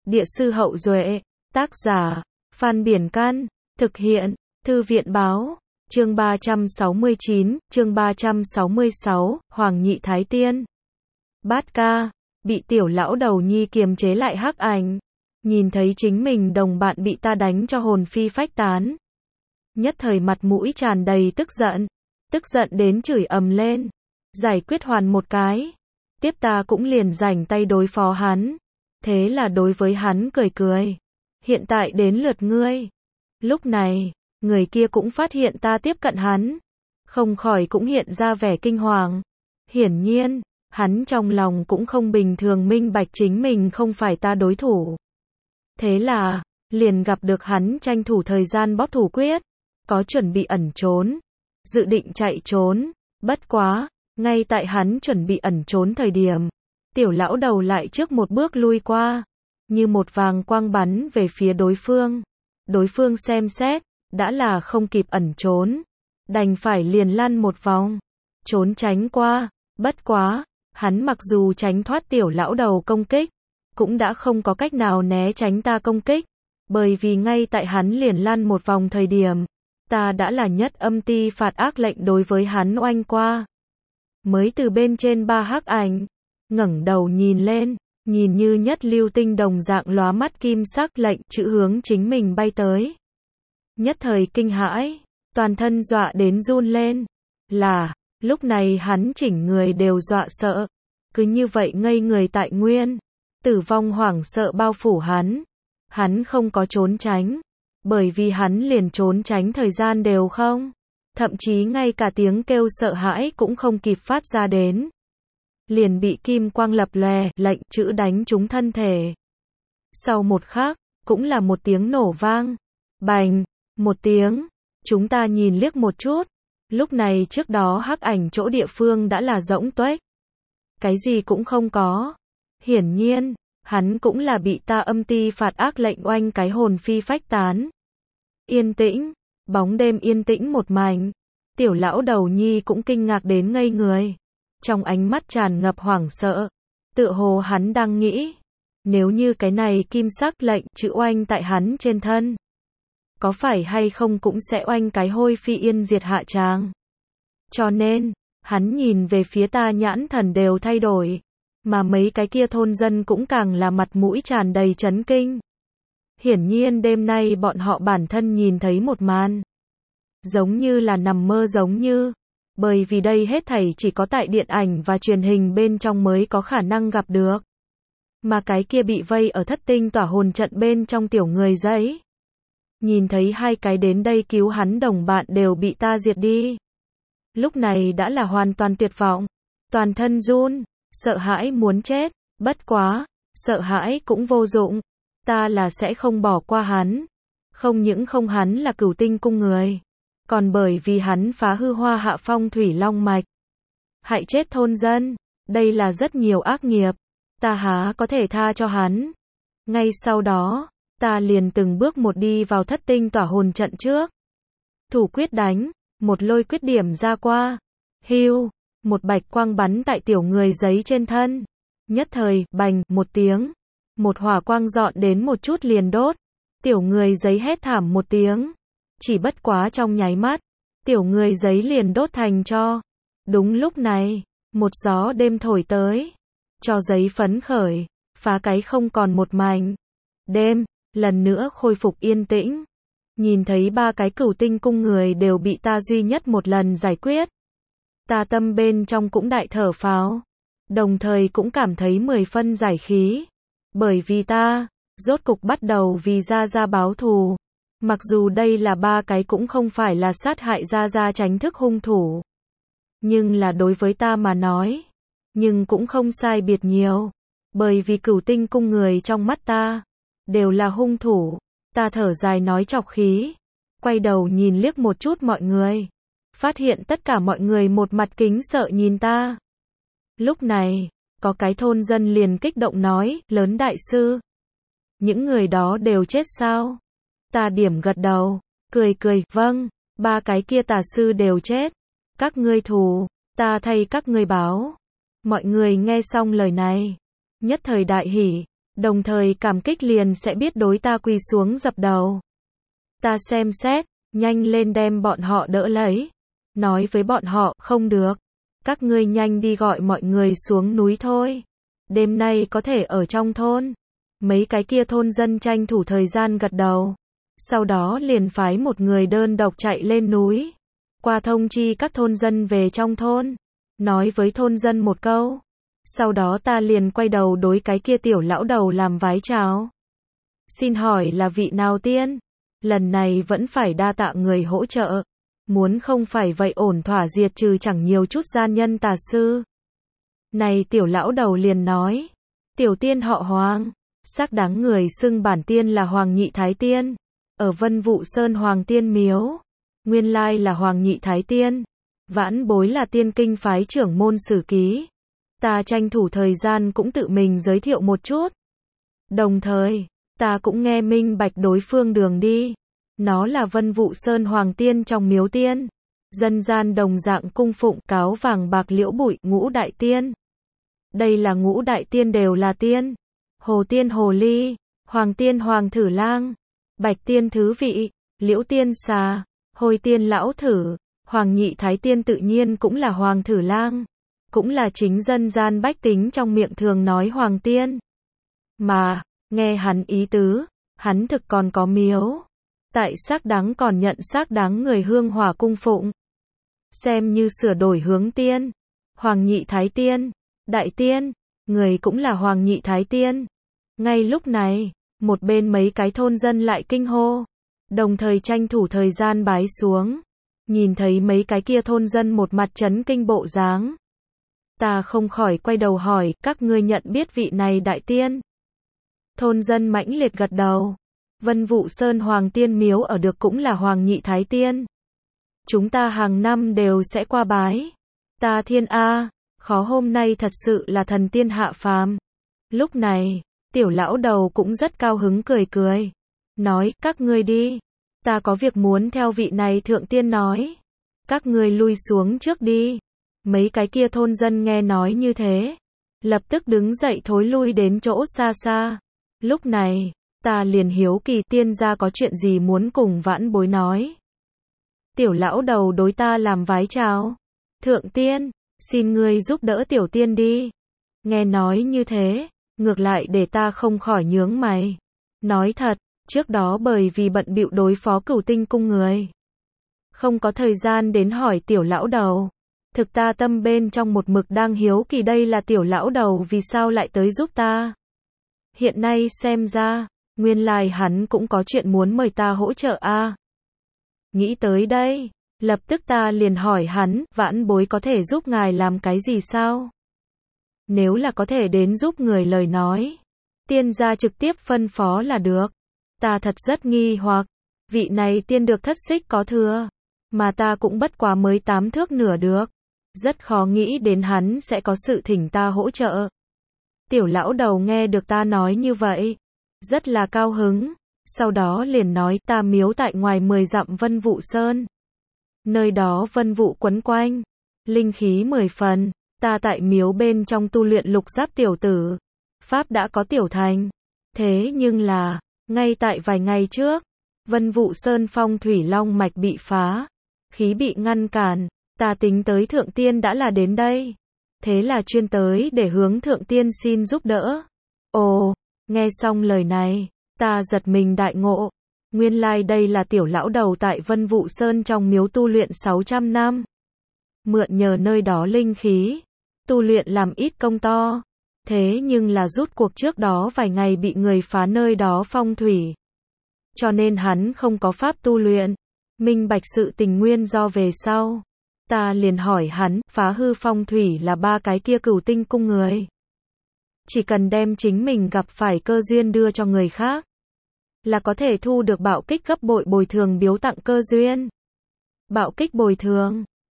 Địa sư Hậu Duệ, tác giả, Phan Biển Can, thực hiện, Thư viện Báo, chương 369, Hoàng Nhị Thái Tiên. Bát ca, bị tiểu lão đầu nhi kiềm chế lại hắc ảnh, nhìn thấy chính mình đồng bạn bị ta đánh cho hồn phi phách tán. Nhất thời mặt mũi tràn đầy tức giận đến chửi ầm lên, giải quyết hoàn một cái. Tiếp ta cũng liền rảnh tay đối phó hắn. Thế là đối với hắn cười cười. Hiện tại đến lượt ngươi. Lúc này, người kia cũng phát hiện ta tiếp cận hắn. Không khỏi cũng hiện ra vẻ kinh hoàng. Hiển nhiên, hắn trong lòng cũng không bình thường minh bạch chính mình không phải ta đối thủ. Thế là, liền gặp được hắn tranh thủ thời gian bóp thủ quyết. Có chuẩn bị ẩn trốn. Dự định chạy trốn. Bất quá, ngay tại hắn chuẩn bị ẩn trốn thời điểm. Tiểu lão đầu lại trước một bước lui qua. Như một vàng quang bắn về phía đối phương. Đối phương xem xét, đã là không kịp ẩn trốn. Đành phải liền lăn một vòng. Trốn tránh qua. Bất quá, hắn mặc dù tránh thoát tiểu lão đầu công kích. Cũng đã không có cách nào né tránh ta công kích. Bởi vì ngay tại hắn liền lăn một vòng thời điểm. Ta đã là nhất âm ti phạt ác lệnh đối với hắn oanh qua. Mới từ bên trên ba hắc ảnh. Ngẩng đầu nhìn lên. Nhìn như nhất lưu tinh đồng dạng lóa mắt kim sắc lệnh chữ hướng chính mình bay tới. Nhất thời kinh hãi. Toàn thân dọa đến run lên. Lúc này hắn chỉnh người đều dọa sợ. Cứ như vậy ngây người tại nguyên. Tử vong hoảng sợ bao phủ hắn. Hắn không có trốn tránh. Bởi vì hắn liền trốn tránh thời gian đều không. Thậm chí ngay cả tiếng kêu sợ hãi cũng không kịp phát ra đến. Liền bị kim quang lập lòe, lệnh chữ đánh trúng thân thể. Sau một khắc, cũng là một tiếng nổ vang. Bành, một tiếng. Chúng ta nhìn liếc một chút. Lúc này trước đó hắc ảnh chỗ địa phương đã là rỗng tuếch. Cái gì cũng không có. Hiển nhiên, hắn cũng là bị ta âm ti phạt ác lệnh oanh cái hồn phi phách tán. Yên tĩnh, bóng đêm yên tĩnh một mảnh. Tiểu lão đầu nhi cũng kinh ngạc đến ngây người. Trong ánh mắt tràn ngập hoảng sợ. Tựa hồ hắn đang nghĩ. Nếu như cái này kim sắc lệnh chữ oanh tại hắn trên thân. Có phải hay không cũng sẽ oanh cái hôi phi yên diệt hạ tràng. Cho nên, hắn nhìn về phía ta nhãn thần đều thay đổi. Mà mấy cái kia thôn dân cũng càng là mặt mũi tràn đầy chấn kinh. Hiển nhiên đêm nay bọn họ bản thân nhìn thấy một màn. Giống như là nằm mơ giống như. Bởi vì đây hết thảy chỉ có tại điện ảnh và truyền hình bên trong mới có khả năng gặp được. Mà cái kia bị vây ở thất tinh tỏa hồn trận bên trong tiểu người giấy. Nhìn thấy hai cái đến đây cứu hắn đồng bạn đều bị ta diệt đi. Lúc này đã là hoàn toàn tuyệt vọng. Toàn thân run, sợ hãi muốn chết. Bất quá, sợ hãi cũng vô dụng. Ta là sẽ không bỏ qua hắn. Không những không hắn là Cửu Tinh cung người. Còn bởi vì hắn phá hư Hoa Hạ Phong thủy long mạch. Hại chết thôn dân. Đây là rất nhiều ác nghiệp. Ta há có thể tha cho hắn. Ngay sau đó, ta liền từng bước một đi vào thất tinh tỏa hồn trận trước. Thủ quyết đánh, một lôi quyết điểm ra qua. Hưu, một bạch quang bắn tại tiểu người giấy trên thân. Nhất thời, bành, một tiếng. Một hỏa quang dọn đến một chút liền đốt. Tiểu người giấy hét thảm một tiếng. Chỉ bất quá trong nháy mắt, tiểu người giấy liền đốt thành tro. Đúng lúc này, một gió đêm thổi tới. Cho giấy phấn khởi, phá cái không còn một mảnh. Đêm, lần nữa khôi phục yên tĩnh. Nhìn thấy ba cái Cửu Tinh cung người đều bị ta duy nhất một lần giải quyết. Ta tâm bên trong cũng đại thở phào. Đồng thời cũng cảm thấy 10 phân giải khí. Bởi vì ta, rốt cục bắt đầu vì Gia Gia báo thù. Mặc dù đây là ba cái cũng không phải là sát hại Gia Gia tránh thức hung thủ. Nhưng là đối với ta mà nói. Nhưng cũng không sai biệt nhiều. Bởi vì Cửu Tinh cung người trong mắt ta. Đều là hung thủ. Ta thở dài nói trọc khí. Quay đầu nhìn liếc một chút mọi người. Phát hiện tất cả mọi người một mặt kính sợ nhìn ta. Lúc này, có cái thôn dân liền kích động nói, lớn đại sư. Những người đó đều chết sao? Ta điểm gật đầu, cười, vâng, ba cái kia tà sư đều chết. Các ngươi thù, ta thay các ngươi báo. Mọi người nghe xong lời này, nhất thời đại hỉ, đồng thời cảm kích liền sẽ biết đối ta quỳ xuống dập đầu. Ta xem xét, nhanh lên đem bọn họ đỡ lấy. Nói với bọn họ, không được. Các ngươi nhanh đi gọi mọi người xuống núi thôi. Đêm nay có thể ở trong thôn. Mấy cái kia thôn dân tranh thủ thời gian gật đầu. Sau đó liền phái một người đơn độc chạy lên núi. Qua thông chi các thôn dân về trong thôn. Nói với thôn dân một câu. Sau đó ta liền quay đầu đối cái kia tiểu lão đầu làm vái chào. Xin hỏi là vị nào tiên? Lần này vẫn phải đa tạ người hỗ trợ. Muốn không phải vậy ổn thỏa diệt trừ chẳng nhiều chút gian nhân tà sư. Này tiểu lão đầu liền nói. Tiểu tiên họ Hoàng. Xác đáng người xưng bản tiên là Hoàng Nhị Thái Tiên. Ở Vân Vụ Sơn Hoàng Tiên Miếu. Nguyên lai là Hoàng Nhị Thái Tiên. Vãn bối là tiên kinh phái trưởng môn sử ký. Ta tranh thủ thời gian cũng tự mình giới thiệu một chút. Đồng thời, ta cũng nghe minh bạch đối phương đường đi. Nó là Vân Vụ Sơn Hoàng Tiên trong miếu tiên. Dân gian đồng dạng cung phụng cáo vàng bạc liễu bụi ngũ đại tiên. Đây là ngũ đại tiên đều là tiên. Hồ tiên hồ ly, Hoàng tiên hoàng thử lang, Bạch tiên thứ vị, Liễu tiên xà, Hồi tiên lão thử, Hoàng Nhị Thái Tiên tự nhiên cũng là hoàng thử lang. Cũng là chính dân gian bách tính trong miệng thường nói hoàng tiên. Mà, nghe hắn ý tứ, hắn thực còn có miếu. Tại xác đáng còn nhận xác đáng người hương hỏa cung phụng. Xem như sửa đổi hướng tiên. Hoàng Nhị Thái Tiên, Đại Tiên, người cũng là Hoàng Nhị Thái Tiên. Ngay lúc này, một bên mấy cái thôn dân lại kinh hô. Đồng thời tranh thủ thời gian bái xuống. Nhìn thấy mấy cái kia thôn dân một mặt chấn kinh bộ dáng. Ta không khỏi quay đầu hỏi, các ngươi nhận biết vị này đại tiên? Thôn dân mãnh liệt gật đầu. Vân Vụ Sơn Hoàng Tiên miếu ở được cũng là Hoàng Nhị Thái Tiên. Chúng ta hàng năm đều sẽ qua bái. Ta thiên A, khó hôm nay thật sự là thần tiên hạ phàm. Lúc này, tiểu lão đầu cũng rất cao hứng cười cười. Nói, các ngươi đi. Ta có việc muốn theo vị này thượng tiên nói. Các ngươi lui xuống trước đi. Mấy cái kia thôn dân nghe nói như thế. Lập tức đứng dậy thối lui đến chỗ xa xa. Lúc này, ta liền hiếu kỳ tiên gia có chuyện gì muốn cùng vãn bối nói. Tiểu lão đầu đối ta làm vái chào. Thượng tiên, xin ngươi giúp đỡ tiểu tiên đi. Nghe nói như thế, ngược lại để ta không khỏi nhướng mày. Nói thật, trước đó bởi vì bận bịu đối phó Cửu Tinh cung người. Không có thời gian đến hỏi tiểu lão đầu. Thực ta tâm bên trong một mực đang hiếu kỳ đây là tiểu lão đầu vì sao lại tới giúp ta. Hiện nay xem ra, nguyên lai hắn cũng có chuyện muốn mời ta hỗ trợ a. Nghĩ tới đây, lập tức ta liền hỏi hắn, vãn bối có thể giúp ngài làm cái gì sao? Nếu là có thể đến giúp người lời nói, tiên gia trực tiếp phân phó là được. Ta thật rất nghi hoặc, vị này tiên được thất xích có thừa, mà ta cũng bất quá mới 8 thước nửa được. Rất khó nghĩ đến hắn sẽ có sự thỉnh ta hỗ trợ. Tiểu lão đầu nghe được ta nói như vậy, rất là cao hứng. Sau đó liền nói ta miếu tại ngoài 10 dặm Vân Vụ Sơn. Nơi đó vân vụ quấn quanh, linh khí 10 phần. Ta tại miếu bên trong tu luyện lục giáp tiểu tử. Pháp đã có tiểu thành. Thế nhưng là, ngay tại vài ngày trước, Vân Vụ Sơn phong thủy long mạch bị phá. Khí bị ngăn cản. Ta tính tới thượng tiên đã là đến đây. Thế là chuyên tới để hướng thượng tiên xin giúp đỡ. Ồ, nghe xong lời này, ta giật mình đại ngộ. Nguyên lai đây là tiểu lão đầu tại Vân Vụ Sơn trong miếu tu luyện 600 năm. Mượn nhờ nơi đó linh khí, tu luyện làm ít công to. Thế nhưng là rút cuộc trước đó vài ngày bị người phá nơi đó phong thủy. Cho nên hắn không có pháp tu luyện. Minh bạch sự tình nguyên do về sau. Ta liền hỏi hắn, phá hư phong thủy là 3 cái kia Cửu Tinh cung người. Chỉ cần đem chính mình gặp phải cơ duyên đưa cho người khác, là có thể thu được bạo kích gấp bội bồi thường biếu tặng cơ duyên. Bạo kích bồi thường,